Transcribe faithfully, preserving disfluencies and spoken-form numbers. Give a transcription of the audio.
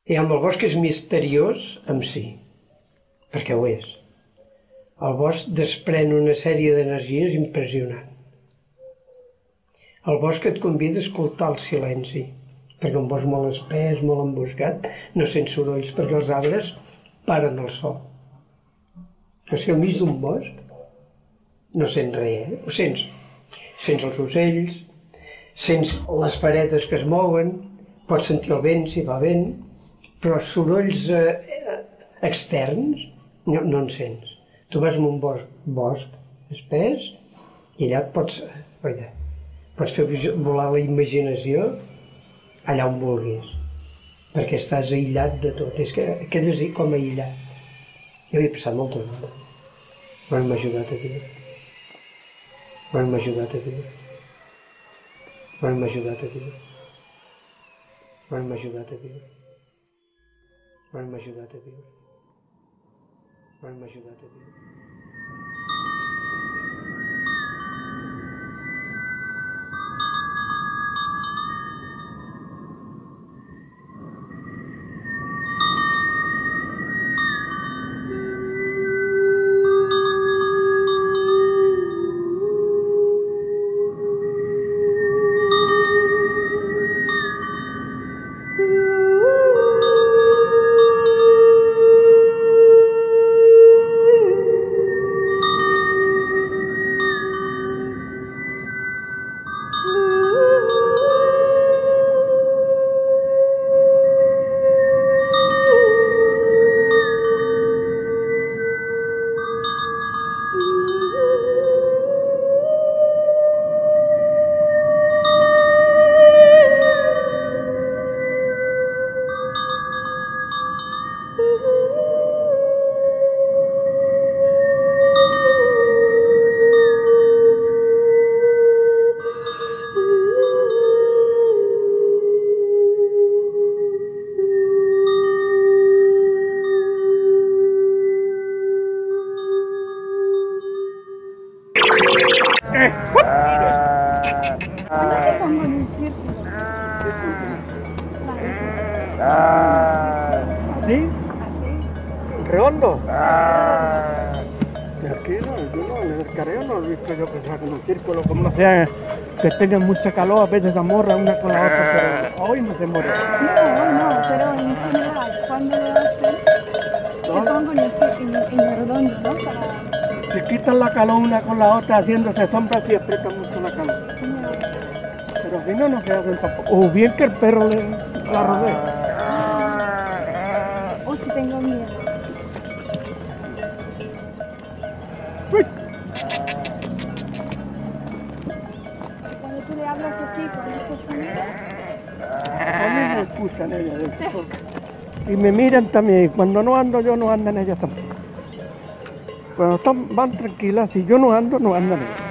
I amb el bosc és misteriós en si, perquè ho és. El bosc desprèn una sèrie d'energies impressionant. El bosc et convida a escoltar el silenci, perquè un bosc molt espès, molt emboscat, no sents sorolls, perquè els arbres paren el so. Però si al mig d'un bosc no sents res, eh? Ho sents. Sents els ocells, sents les paredes que es mouen, pots sentir el vent si va vent, però sorolls eh, externs no, no en sents. Tu vas en un bosc, bosc espès i allà et pots, oida, pots fer volar la imaginació allà on vulguis, perquè estàs aïllat de tot, és que quedes com aïllat. Jo hi he passat moltes hores, però m'ha ajudat a viure, però m'ha ajudat a viure, però m'ha ajudat a viure, però m'ha ajudat a viure, però m'ha ajudat a viure, però m'ha ajudat a viure. ¿Cuándo se pongo en un círculo? ¿Así? Así. ¿Redondo? Que aquí no, yo no, en el careo no he visto yo pensar en un círculo, como no sea que tengan mucha calor, a veces se amorra una con la otra, pero hoy no se muere. No, no, pero en general, cuando lo hacen, se pongo en el, en, en el redondo, ¿no? Para... Se quitan la calor una con la otra haciéndose sombras y aprietan mucho la calor. Pero si no, no se hacen tampoco. O bien que el perro le, la rodee. O si tengo miedo. Uy. Cuando tú le hablas así, con este sonido, A mí me escuchan ellas. ¿Eh? Y me miran también. Cuando no ando yo, no andan ellas tampoco. Cuando están, van tranquilas, si yo no ando, no andan ellas.